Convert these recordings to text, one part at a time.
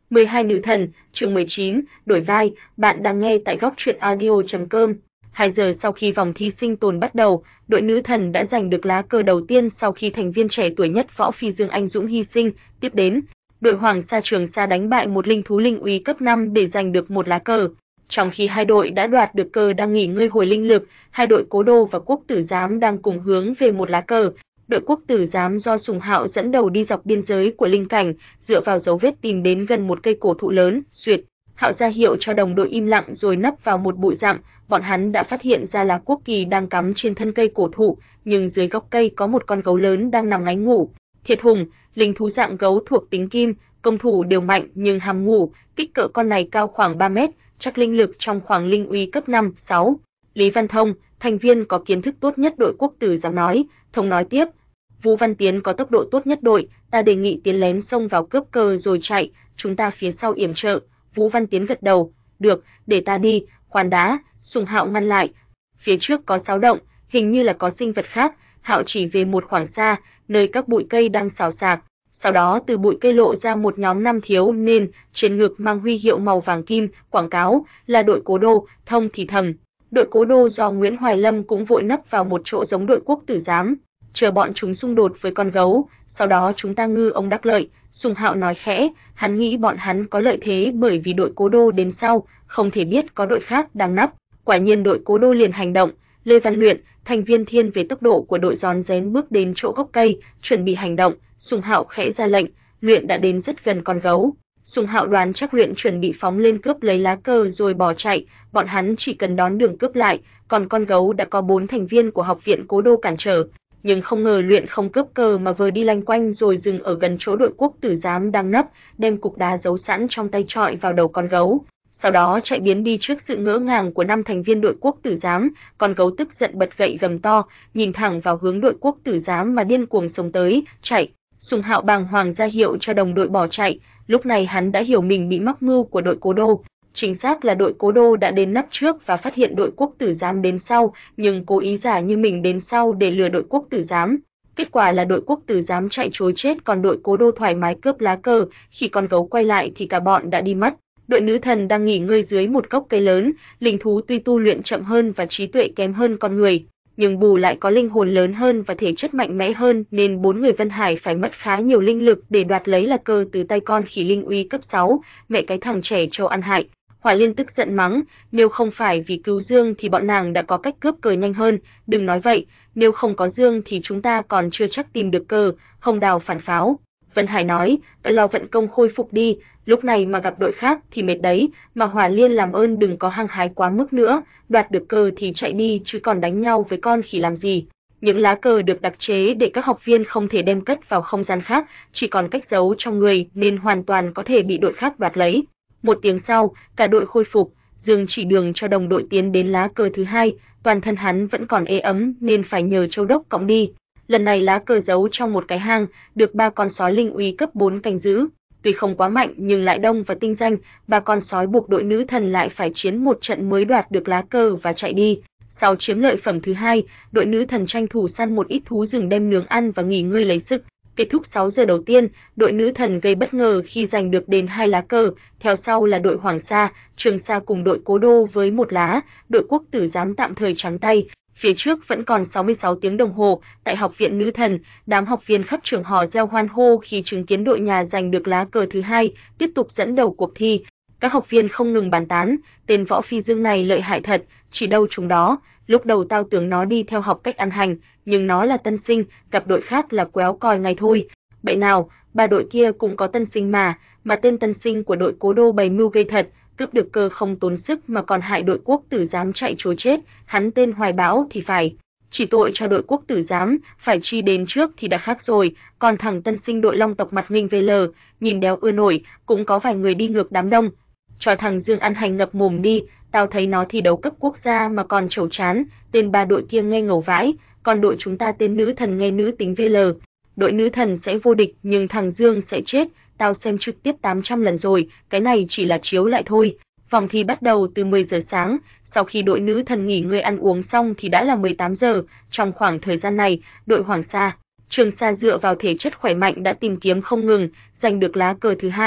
12 nữ thần, chương 19, đổi vai, bạn đang nghe tại góc truyện audio.com. 2 giờ sau khi vòng thi sinh tồn bắt đầu, đội nữ thần đã giành được lá cờ đầu tiên sau khi thành viên trẻ tuổi nhất Võ Phi Dương anh dũng hy sinh. Tiếp đến, đội Hoàng Sa Trường Sa đánh bại một linh thú linh uy cấp 5 để giành được một lá cờ. Trong khi hai đội đã đoạt được cờ đang nghỉ ngơi hồi linh lực, hai đội Cố Đô và Quốc Tử Giám đang cùng hướng về một lá cờ. Đội Quốc Tử Giám do Sùng Hạo dẫn đầu đi dọc biên giới của linh cảnh, dựa vào dấu vết tìm đến gần một cây cổ thụ lớn, Duyệt. Hạo ra hiệu cho đồng đội im lặng rồi nấp vào một bụi rậm, bọn hắn đã phát hiện ra là quốc kỳ đang cắm trên thân cây cổ thụ, nhưng dưới gốc cây có một con gấu lớn đang nằm ngáy ngủ. Thiệt hùng, linh thú dạng gấu thuộc tính kim, công thủ đều mạnh nhưng hàm ngủ, kích cỡ con này cao khoảng 3 mét, chắc linh lực trong khoảng linh uy cấp 5, 6. Lý Văn Thông, thành viên có kiến thức tốt nhất đội Quốc Tử Giám nói, Thông nói tiếp. Vũ Văn Tiến có tốc độ tốt nhất đội, ta đề nghị tiến lén xông vào cướp cờ rồi chạy, chúng ta phía sau yểm trợ. Vũ Văn Tiến gật đầu, được, để ta đi, khoan đã, Sùng Hạo ngăn lại. Phía trước có xáo động, hình như là có sinh vật khác, Hạo chỉ về một khoảng xa, nơi các bụi cây đang xào xạc. Sau đó từ bụi cây lộ ra một nhóm 5 thiếu niên, trên ngực mang huy hiệu màu vàng kim, quảng cáo là đội Cố Đô. Thông thì thầm. Đội Cố Đô do Nguyễn Hoài Lâm cũng vội nấp vào một chỗ giống đội Quốc Tử Giám, chờ bọn chúng xung đột với con gấu, sau đó chúng ta ngư ông đắc lợi. Sùng Hạo nói khẽ, hắn nghĩ bọn hắn có lợi thế bởi vì đội Cố Đô đến sau, không thể biết có đội khác đang nấp. Quả nhiên đội Cố Đô liền hành động. Lê Văn Luyện, thành viên thiên về tốc độ của đội rón rén bước đến chỗ gốc cây, chuẩn bị hành động. Sùng Hạo khẽ ra lệnh, Luyện đã đến rất gần con gấu. Sùng Hạo đoán chắc Luyện chuẩn bị phóng lên cướp lấy lá cờ rồi bỏ chạy, bọn hắn chỉ cần đón đường cướp lại, còn con gấu đã có 4 thành viên của học viện Cố Đô cản trở. Nhưng không ngờ Luyện không cướp cờ mà vừa đi lanh quanh rồi dừng ở gần chỗ đội Quốc Tử Giám đang nấp, đem cục đá giấu sẵn trong tay chọi vào đầu con gấu. Sau đó chạy biến đi trước sự ngỡ ngàng của 5 thành viên đội Quốc Tử Giám, con gấu tức giận bật gậy gầm to, nhìn thẳng vào hướng đội Quốc Tử Giám mà điên cuồng xông tới, chạy. Sùng Hạo bàng hoàng ra hiệu cho đồng đội bỏ chạy, lúc này hắn đã hiểu mình bị mắc mưu của đội Cố Đô. Chính xác là đội Cố Đô đã đến nấp trước và phát hiện đội Quốc Tử Giám đến sau, nhưng cố ý giả như mình đến sau để lừa đội Quốc Tử Giám. Kết quả là đội Quốc Tử Giám chạy trối chết, còn đội Cố Đô thoải mái cướp lá cờ, khi con gấu quay lại thì cả bọn đã đi mất. Đội nữ thần đang nghỉ ngơi dưới một gốc cây lớn, linh thú tuy tu luyện chậm hơn và trí tuệ kém hơn con người, nhưng bù lại có linh hồn lớn hơn và thể chất mạnh mẽ hơn, nên 4 người Vân Hải phải mất khá nhiều linh lực để đoạt lấy lá cờ từ tay con khỉ linh uy cấp 6, mẹ cái thằng trẻ trâu ăn hại. Hỏa Liên tức giận mắng, nếu không phải vì cứu Dương thì bọn nàng đã có cách cướp cờ nhanh hơn, đừng nói vậy, nếu không có Dương thì chúng ta còn chưa chắc tìm được cờ. Hồng Đào phản pháo. Vân Hải nói, tự lo vận công khôi phục đi, lúc này mà gặp đội khác thì mệt đấy, mà Hỏa Liên làm ơn đừng có hăng hái quá mức nữa, đoạt được cờ thì chạy đi chứ còn đánh nhau với con khỉ làm gì. Những lá cờ được đặc chế để các học viên không thể đem cất vào không gian khác, chỉ còn cách giấu trong người nên hoàn toàn có thể bị đội khác đoạt lấy. Một tiếng sau, cả đội khôi phục, Dương chỉ đường cho đồng đội tiến đến lá cờ thứ hai, toàn thân hắn vẫn còn ê ấm nên phải nhờ Châu Đốc cõng đi. Lần này lá cờ giấu trong một cái hang, được 3 con sói linh uy cấp 4 canh giữ. Tuy không quá mạnh nhưng lại đông và tinh danh, 3 con sói buộc đội nữ thần lại phải chiến một trận mới đoạt được lá cờ và chạy đi. Sau chiếm lợi phẩm thứ hai, đội nữ thần tranh thủ săn một ít thú rừng đem nướng ăn và nghỉ ngơi lấy sức. Kết thúc 6 giờ đầu tiên, đội nữ thần gây bất ngờ khi giành được đến 2 lá cờ, theo sau là đội Hoàng Sa, Trường Sa cùng đội Cố Đô với 1 lá, đội Quốc Tử Giám tạm thời trắng tay. Phía trước vẫn còn 66 tiếng đồng hồ, tại học viện nữ thần, đám học viên khắp trường hò reo hoan hô khi chứng kiến đội nhà giành được lá cờ thứ hai, tiếp tục dẫn đầu cuộc thi. Các học viên không ngừng bàn tán, tên Võ Phi Dương này lợi hại thật, chỉ đâu chúng đó, lúc đầu tao tưởng nó đi theo học cách ăn hành, nhưng nó là tân sinh, gặp đội khác là quéo còi ngay thôi. Vậy nào, 3 đội kia cũng có tân sinh mà tên tân sinh của đội Cố Đô bày mưu gây thật, cướp được cờ không tốn sức mà còn hại đội Quốc Tử Giám chạy trối chết, hắn tên Hoài Bão thì phải. Chỉ tội cho đội Quốc Tử Giám, phải chi đến trước thì đã khác rồi, còn thằng tân sinh đội Long tộc mặt nghinh VL, nhìn đéo ưa nổi, cũng có vài người đi ngược đám đông. Cho thằng Dương ăn hành ngập mồm đi, tao thấy nó thi đấu cấp quốc gia mà còn trầu chán, tên 3 đội kia nghe ngầu vãi, còn đội chúng ta tên nữ thần nghe nữ tính VL. Đội nữ thần sẽ vô địch nhưng thằng Dương sẽ chết, tao xem trực tiếp 800 lần rồi, cái này chỉ là chiếu lại thôi. Vòng thi bắt đầu từ 10 giờ sáng, sau khi đội nữ thần nghỉ ngơi ăn uống xong thì đã là 18 giờ, trong khoảng thời gian này, đội Hoàng Sa, Trường Sa dựa vào thể chất khỏe mạnh đã tìm kiếm không ngừng, giành được lá cờ thứ hai.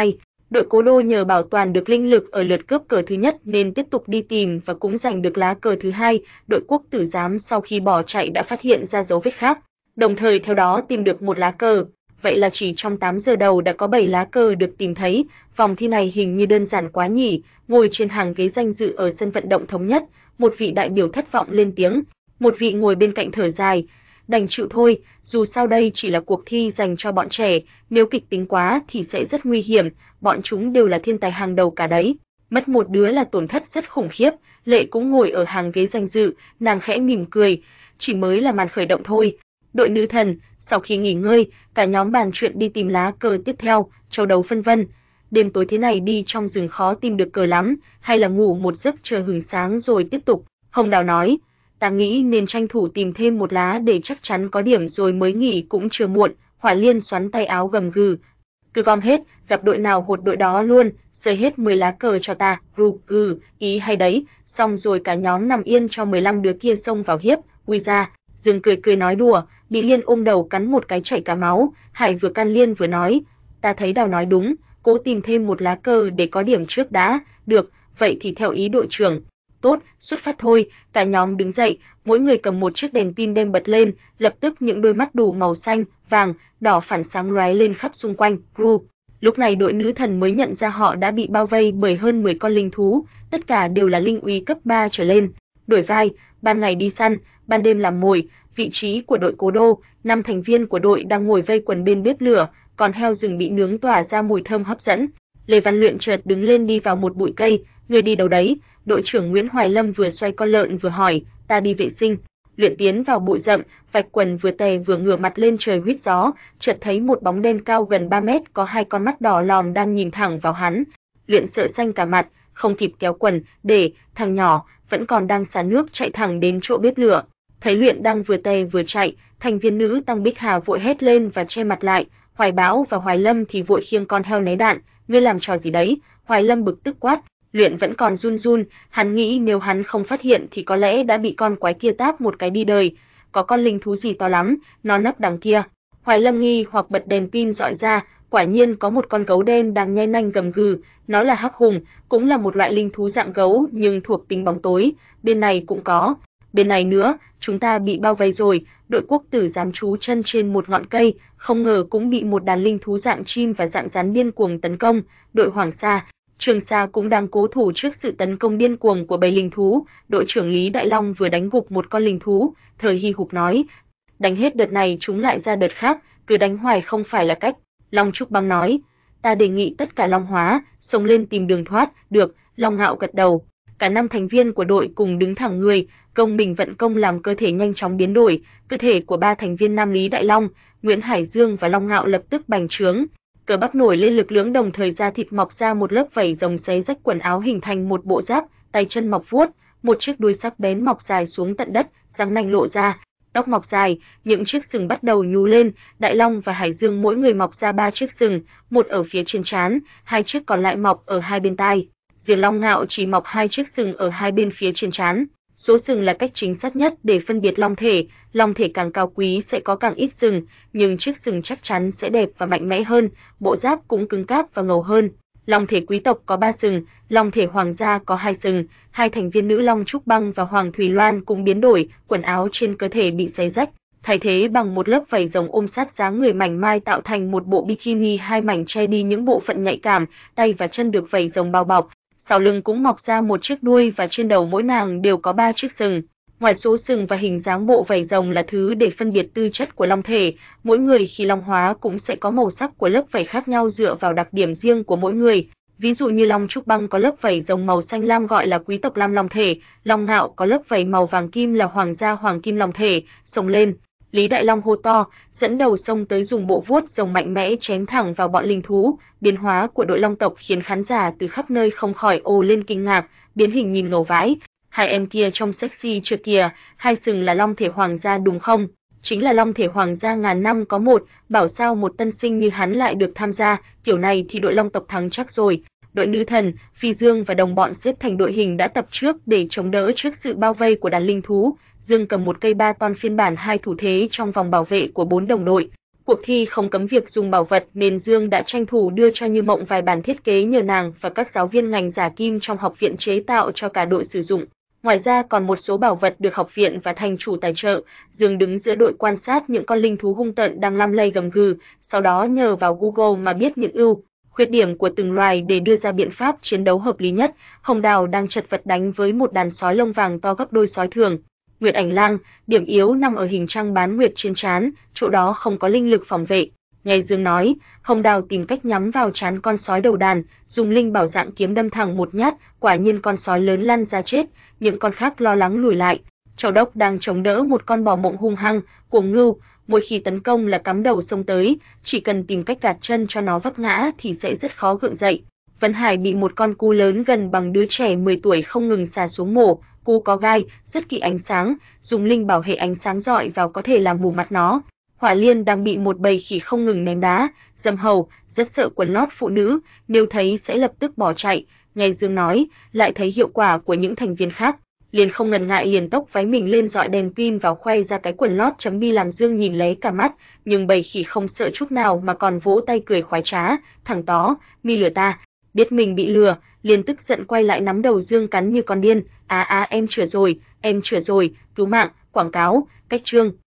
Đội Cố Đô nhờ bảo toàn được linh lực ở lượt cướp cờ thứ nhất nên tiếp tục đi tìm và cũng giành được lá cờ thứ hai. Đội Quốc Tử Giám sau khi bỏ chạy đã phát hiện ra dấu vết khác, đồng thời theo đó tìm được một lá cờ. Vậy là chỉ trong 8 giờ đầu đã có 7 lá cờ được tìm thấy. Vòng thi này hình như đơn giản quá nhỉ. Ngồi trên hàng ghế danh dự ở sân vận động Thống Nhất, một vị đại biểu thất vọng lên tiếng, một vị ngồi bên cạnh thở dài. Đành chịu thôi, dù sao đây chỉ là cuộc thi dành cho bọn trẻ, nếu kịch tính quá thì sẽ rất nguy hiểm, bọn chúng đều là thiên tài hàng đầu cả đấy. Mất một đứa là tổn thất rất khủng khiếp. Lệ cũng ngồi ở hàng ghế danh dự, nàng khẽ mỉm cười, chỉ mới là màn khởi động thôi. Đội nữ thần, sau khi nghỉ ngơi, cả nhóm bàn chuyện đi tìm lá cờ tiếp theo, châu đấu phân vân. Đêm tối thế này đi trong rừng khó tìm được cờ lắm, hay là ngủ một giấc chờ hừng sáng rồi tiếp tục. Hồng Đào nói, ta nghĩ nên tranh thủ tìm thêm một lá để chắc chắn có điểm rồi mới nghỉ cũng chưa muộn. Hỏa Liên xoắn tay áo gầm gừ, cứ gom hết, gặp đội nào hột đội đó luôn, rơi hết 10 lá cờ cho ta, ý hay đấy. Xong rồi cả nhóm nằm yên cho 15 đứa kia xông vào hiếp. Ui ra, Dương cười cười nói đùa, bị Liên ôm đầu cắn một cái chảy cả máu. Hải vừa can Liên vừa nói, ta thấy Đào nói đúng, cố tìm thêm một lá cờ để có điểm trước đã. Được, vậy thì theo ý đội trưởng. Tốt, xuất phát thôi. Cả nhóm đứng dậy, mỗi người cầm một chiếc đèn pin đem bật lên, lập tức những đôi mắt đủ màu xanh, vàng, đỏ phản sáng lóe lên khắp xung quanh. Lúc này đội nữ thần mới nhận ra họ đã bị bao vây bởi hơn 10 con linh thú, tất cả đều là linh úy cấp 3 trở lên. Đổi vai, ban ngày đi săn, ban đêm làm mồi. Vị trí của đội Cố Đô, 5 thành viên của đội đang ngồi vây quần bên bếp lửa, còn heo rừng bị nướng tỏa ra mùi thơm hấp dẫn. Lê Văn Luyện chợt đứng lên đi vào một bụi cây, người đi đâu đấy? Đội trưởng Nguyễn Hoài Lâm vừa xoay con lợn vừa hỏi, ta đi vệ sinh. Luyện tiến vào bụi rậm, vạch quần vừa tè vừa ngửa mặt lên trời huýt gió, chợt thấy một bóng đen cao gần 3 mét có hai con mắt đỏ lòm đang nhìn thẳng vào hắn. Luyện sợ xanh cả mặt, không kịp kéo quần, để thằng nhỏ vẫn còn đang xả nước chạy thẳng đến chỗ bếp lửa. Thấy Luyện đang vừa tè vừa chạy, thành viên nữ Tăng Bích Hà vội hét lên và che mặt lại. Hoài Bão và Hoài Lâm thì vội khiêng con heo né đạn. Ngươi làm trò gì đấy? Hoài Lâm bực tức quát. Luyện vẫn còn run run, hắn nghĩ nếu hắn không phát hiện thì có lẽ đã bị con quái kia táp một cái đi đời. Có con linh thú gì to lắm, nó nấp đằng kia. Hoài Lâm nghi hoặc bật đèn pin dọi ra, quả nhiên có một con gấu đen đang nhe nanh gầm gừ, nó là hắc hùng, cũng là một loại linh thú dạng gấu nhưng thuộc tính bóng tối, bên này cũng có. Bên này nữa, chúng ta bị bao vây rồi. Đội Quốc Tử Giám trú chân trên một ngọn cây, không ngờ cũng bị một đàn linh thú dạng chim và dạng rắn điên cuồng tấn công. Đội Hoàng Sa, Trường Sa cũng đang cố thủ trước sự tấn công điên cuồng của bầy linh thú. Đội trưởng Lý Đại Long vừa đánh gục một con linh thú, Thời Hy Hục nói, đánh hết đợt này chúng lại ra đợt khác, cứ đánh hoài không phải là cách. Long Trúc Băng nói, ta đề nghị tất cả long hóa, xông lên tìm đường thoát. Được, Long Ngạo gật đầu. Cả 5 thành viên của đội cùng đứng thẳng người, công bình vận công làm cơ thể nhanh chóng biến đổi. Cơ thể của 3 thành viên nam Lý Đại Long, Nguyễn Hải Dương và Long Ngạo lập tức bành trướng. Cơ bắp nổi lên lực lưỡng, đồng thời da thịt mọc ra một lớp vảy rồng xé rách quần áo hình thành một bộ giáp, tay chân mọc vuốt, một chiếc đuôi sắc bén mọc dài xuống tận đất, răng nanh lộ ra, tóc mọc dài, những chiếc sừng bắt đầu nhú lên. Đại Long và Hải Dương mỗi người mọc ra 3 chiếc sừng, một ở phía trên trán, 2 chiếc còn lại mọc ở hai bên tai. Riêng Long Ngạo chỉ mọc 2 chiếc sừng ở hai bên phía trên trán. Số sừng là cách chính xác nhất để phân biệt long thể càng cao quý sẽ có càng ít sừng, nhưng chiếc sừng chắc chắn sẽ đẹp và mạnh mẽ hơn, bộ giáp cũng cứng cáp và ngầu hơn. Long thể quý tộc có 3 sừng, long thể hoàng gia có 2 sừng. Hai thành viên nữ Long Trúc Băng và Hoàng Thùy Loan cũng biến đổi, quần áo trên cơ thể bị xé rách, thay thế bằng một lớp vảy rồng ôm sát dáng người mảnh mai tạo thành một bộ bikini hai mảnh che đi những bộ phận nhạy cảm, tay và chân được vảy rồng bao bọc. Sau lưng cũng mọc ra một chiếc đuôi và trên đầu mỗi nàng đều có 3 chiếc sừng. Ngoài số sừng và hình dáng bộ vảy rồng là thứ để phân biệt tư chất của long thể, mỗi người khi long hóa cũng sẽ có màu sắc của lớp vảy khác nhau dựa vào đặc điểm riêng của mỗi người. Ví dụ như Long Trúc Băng có lớp vảy rồng màu xanh lam gọi là quý tộc lam long thể, Long Ngạo có lớp vảy màu vàng kim là hoàng gia hoàng kim long thể. Xông lên! Lý Đại Long hô to, dẫn đầu xông tới dùng bộ vuốt rồng mạnh mẽ chém thẳng vào bọn linh thú. Biến hóa của đội long tộc khiến khán giả từ khắp nơi không khỏi ồ lên kinh ngạc, biến hình nhìn ngầu vãi. Hai em kia trông sexy chưa kìa, hai sừng là long thể hoàng gia đúng không? Chính là long thể hoàng gia ngàn năm có một, bảo sao một tân sinh như hắn lại được tham gia, kiểu này thì đội long tộc thắng chắc rồi. Đội nữ thần, Phi Dương và đồng bọn xếp thành đội hình đã tập trước để chống đỡ trước sự bao vây của đàn linh thú. Dương cầm một cây ba ton phiên bản 2 thủ thế trong vòng bảo vệ của 4 đồng đội. Cuộc thi không cấm việc dùng bảo vật nên Dương đã tranh thủ đưa cho Như Mộng vài bản thiết kế nhờ nàng và các giáo viên ngành giả kim trong học viện chế tạo cho cả đội sử dụng. Ngoài ra còn một số bảo vật được học viện và thành chủ tài trợ. Dương đứng giữa đội quan sát những con linh thú hung tợn đang lam lây gầm gừ, sau đó nhờ vào Google mà biết những ưu, khuyết điểm của từng loài để đưa ra biện pháp chiến đấu hợp lý nhất. Hồng Đào đang chật vật đánh với một đàn sói lông vàng to gấp đôi sói thường. Nguyệt Ảnh Lang, điểm yếu nằm ở hình trăng bán nguyệt trên trán, chỗ đó không có linh lực phòng vệ. Nghe Dương nói, Hồng Đào tìm cách nhắm vào trán con sói đầu đàn, dùng linh bảo dạng kiếm đâm thẳng một nhát, quả nhiên con sói lớn lăn ra chết, những con khác lo lắng lùi lại. Châu Đốc đang chống đỡ một con bò mộng hung hăng, cuồng ngưu, mỗi khi tấn công là cắm đầu xông tới, chỉ cần tìm cách gạt chân cho nó vấp ngã thì sẽ rất khó gượng dậy. Vân Hải bị một con cú lớn gần bằng đứa trẻ 10 tuổi không ngừng xà xuống mổ, cú có gai, rất kỵ ánh sáng, dùng linh bảo hệ ánh sáng rọi vào có thể làm mù mắt nó. Hỏa Liên đang bị một bầy khỉ không ngừng ném đá, dâm hầu, rất sợ quần lót phụ nữ, nếu thấy sẽ lập tức bỏ chạy. Nghe Dương nói, lại thấy hiệu quả của những thành viên khác, liền không ngần ngại liền tốc váy mình lên dọi đèn pin vào khoe ra cái quần lót chấm bi làm Dương nhìn lé cả mắt, nhưng bầy khỉ không sợ chút nào mà còn vỗ tay cười khoái trá, thằng tó, mi lừa ta. Biết mình bị lừa, liền tức giận quay lại nắm đầu Dương cắn như con điên, em chửa rồi, cứu mạng, quảng cáo, cách trương.